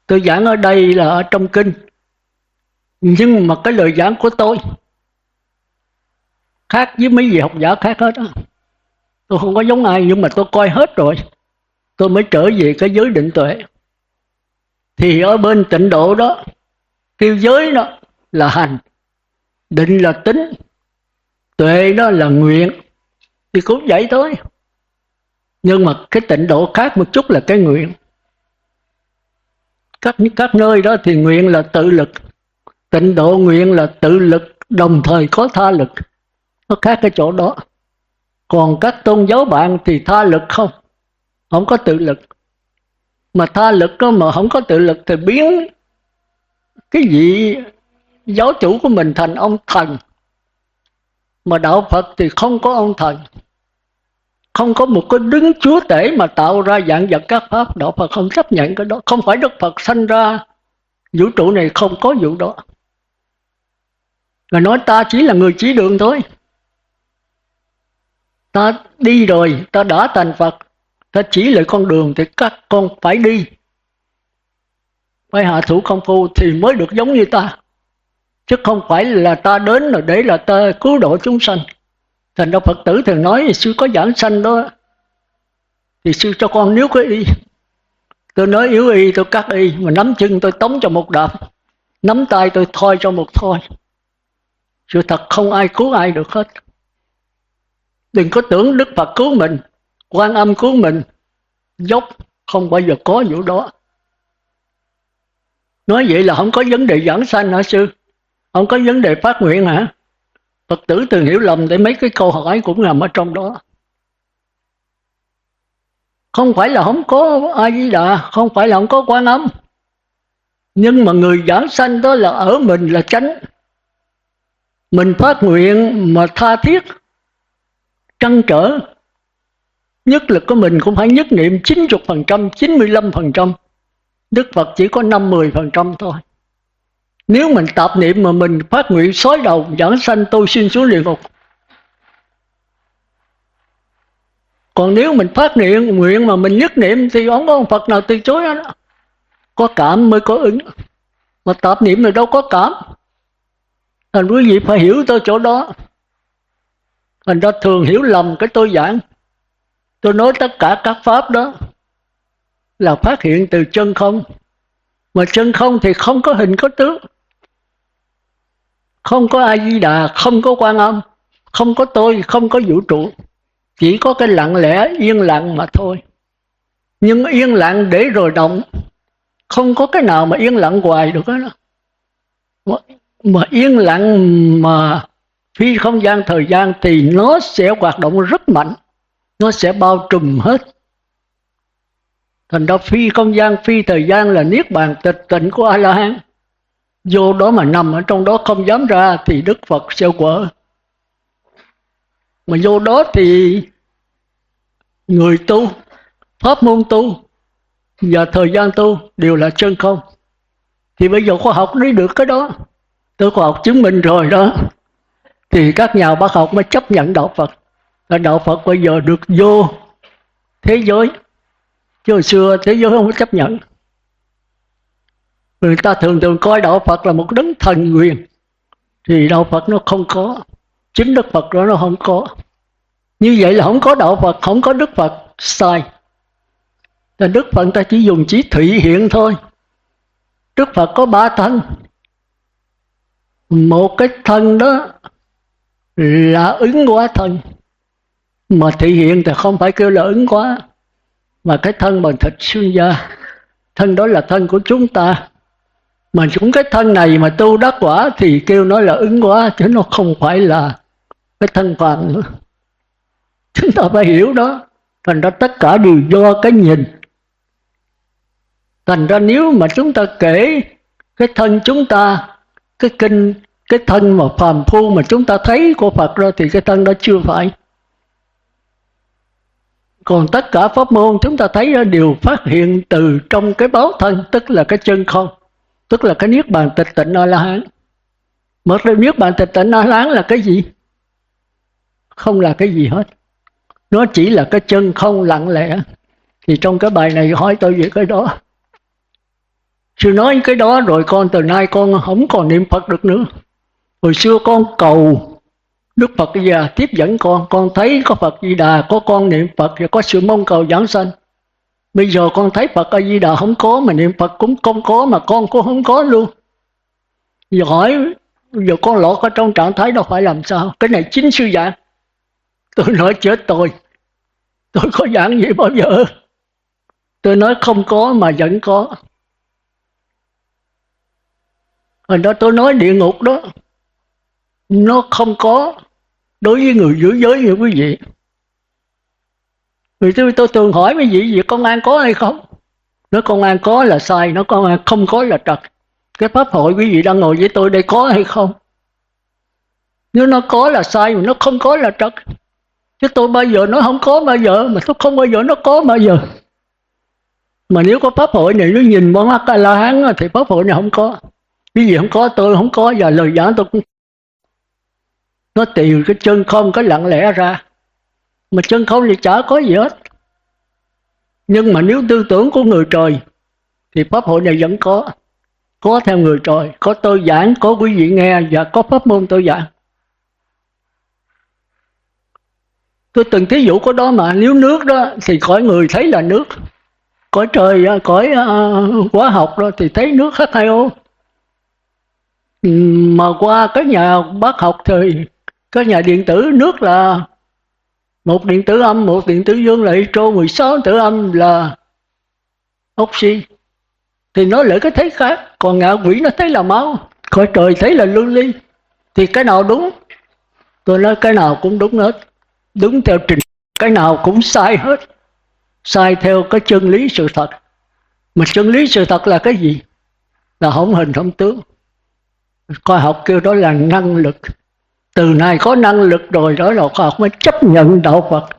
Tôi giảng ở đây là ở trong kinh, nhưng mà cái lời giảng của tôi khác với mấy vị học giả khác hết á. Tôi không có giống ai, nhưng mà tôi coi hết rồi, tôi mới trở về cái giới định tuệ. Thì ở bên tịnh độ đó, kêu giới đó là hành, định là tính, tuệ đó là nguyện, thì cũng vậy thôi. Nhưng mà cái tịnh độ khác một chút là cái nguyện. Các nơi đó thì nguyện là tự lực, tịnh độ nguyện là tự lực đồng thời có tha lực, nó khác cái chỗ đó. Còn các tôn giáo bạn thì tha lực không có tự lực. Mà tha lực đó mà không có tự lực thì biến cái vị giáo chủ của mình thành ông thần. Mà đạo Phật thì không có ông thần, không có một cái đứng chúa tể mà tạo ra vạn vật các pháp. Đạo Phật không chấp nhận cái đó. Không phải Đức Phật sanh ra vũ trụ này, không có vụ đó. Và nói ta chỉ là người chỉ đường thôi. Ta đi rồi, ta đã thành Phật, ta chỉ lại con đường thì các con phải đi, phải hạ thủ công phu thì mới được giống như ta. Chứ không phải là ta đến là để là ta cứu độ chúng sanh. Thành ra Phật tử thường nói sư có giảng sanh đó, thì sư cho con níu cái y. Tôi nói yếu y tôi cắt y, mà nắm chân tôi tống cho một đạp, nắm tay tôi thôi cho một thôi. Sự thật không ai cứu ai được hết. Đừng có tưởng Đức Phật cứu mình, Quan Âm cứu mình, dốc không bao giờ có vụ đó. Nói vậy là không có vấn đề giảng sanh hả sư? Không có vấn đề phát nguyện hả? Phật tử thường hiểu lầm để mấy cái câu hỏi cũng nằm ở trong đó. Không phải là không có A Di Đà, không phải là không có Quan Âm, nhưng mà người giảng sanh đó là ở mình là chánh. Mình phát nguyện mà tha thiết, trăn trở, nhất lực của mình cũng phải nhất niệm 90%, 95%. Đức Phật chỉ có 50% thôi. Nếu mình tạp niệm mà mình phát nguyện xói đầu giảng sanh tôi xin xuống địa ngục. Còn nếu mình phát nguyện mà mình nhất niệm thì không có ông Phật nào từ chối đó. Có cảm mới có ứng, mà tạp niệm thì đâu có cảm. Thành quý vị phải hiểu tới chỗ đó. Thành ra thường hiểu lầm cái tôi giảng. Tôi nói tất cả các pháp đó là phát hiện từ chân không. Mà chân không thì không có hình có tướng, không có A Di Đà, không có Quan Âm, không có tôi, không có vũ trụ. Chỉ có cái lặng lẽ yên lặng mà thôi. Nhưng yên lặng để rồi động, không có cái nào mà yên lặng hoài được đó. Mà yên lặng mà phi không gian thời gian thì nó sẽ hoạt động rất mạnh, nó sẽ bao trùm hết. Thành ra phi không gian, phi thời gian là niết bàn tịch tịnh của A-la-hán. Vô đó mà nằm ở trong đó không dám ra thì Đức Phật sẽ quở. Mà vô đó thì người tu, pháp môn tu và thời gian tu đều là chân không. Thì bây giờ khoa học lấy được cái đó. Tôi khoa học chứng minh rồi đó. Thì các nhà bác học mới chấp nhận đạo Phật. Và đạo Phật bây giờ được vô thế giới. Chứ hồi xưa thế giới không có chấp nhận. Người ta thường coi đạo Phật là một đấng thần quyền. Thì đạo Phật nó không có. Chính Đức Phật đó nó không có. Như vậy là không có đạo Phật, không có Đức Phật. Sai. Là Đức Phật ta chỉ dùng chỉ thủy hiện thôi. Đức Phật có 3 thân. Một cái thân đó là ứng hóa thân. Mà thị hiện thì không phải kêu là ứng hóa, mà cái thân bằng thịt xương da. Thân đó là thân của chúng ta. Mà chúng cái thân này mà tu đắc quả thì kêu nó là ứng hóa, chứ nó không phải là cái thân phàm nữa. Chúng ta phải hiểu đó. Thành ra tất cả đều do cái nhìn. Thành ra nếu mà chúng ta kể cái thân chúng ta, cái kinh, cái thân mà phàm phu mà chúng ta thấy của Phật ra thì cái thân đó chưa phải. Còn tất cả pháp môn chúng ta thấy đều phát hiện từ trong cái báo thân, tức là cái chân không, tức là cái niết bàn tịch tịnh A-la-hán. Mà cái niết bàn tịch tịnh A-la-hán là cái gì? Không là cái gì hết. Nó chỉ là cái chân không lặng lẽ. Thì trong cái bài này hỏi tôi về cái đó. Sư nói cái đó rồi con từ nay con không còn niệm Phật được nữa. Hồi xưa con cầu Đức Phật già tiếp dẫn con thấy có Phật Di Đà, có con niệm Phật và có sự mong cầu giảng sanh. Bây giờ con thấy Phật A Di Đà không có, mà niệm Phật cũng không có, mà con cũng không có luôn. Giờ hỏi, giờ con lọt ở trong trạng thái đó phải làm sao? Cái này chính sư giảng. Tôi nói chết tôi có giảng gì bao giờ? Tôi nói không có mà vẫn có. Hồi đó tôi nói địa ngục đó, nó không có đối với người giữ giới như quý vị. Vì tôi thường hỏi quý vị, công an có hay không? Nói công an có là sai, nói công an không có là trật. Cái pháp hội quý vị đang ngồi với tôi đây có hay không? Nếu nó có là sai, mà nó không có là trật. Chứ tôi bao giờ nó không có bao giờ, mà tôi không bao giờ nó có bao giờ. Mà nếu có pháp hội này nó nhìn bọn A-la-hán thì pháp hội này không có. Quý vị không có, tôi không có, và lời giảng tôi cũng nó tìm cái chân không, cái lặng lẽ ra. Mà chân không thì chả có gì hết. Nhưng mà nếu tư tưởng của người trời thì pháp hội này vẫn có theo người trời, có tôi giảng, có quý vị nghe, và có pháp môn tôi giảng. Tôi từng thí dụ có đó mà. Nếu nước đó thì cõi người thấy là nước, cõi trời, cõi hóa học đó thì thấy nước H2O. Mà qua cái nhà bác học thì cái nhà điện tử, nước là một điện tử âm, một điện tử dương là hydro, 16 điện tử âm là oxy. Thì nó lại cái thấy khác. Còn ngạ quỷ nó thấy là máu, cõi trời thấy là lưu ly. Thì cái nào đúng? Tôi nói cái nào cũng đúng hết, đúng theo trình. Cái nào cũng sai hết, sai theo cái chân lý sự thật. Mà chân lý sự thật là cái gì? Là không hình không tướng. Khoa học kêu đó là năng lực. Từ này có năng lực rồi, đó là khoa học mới chấp nhận đạo Phật.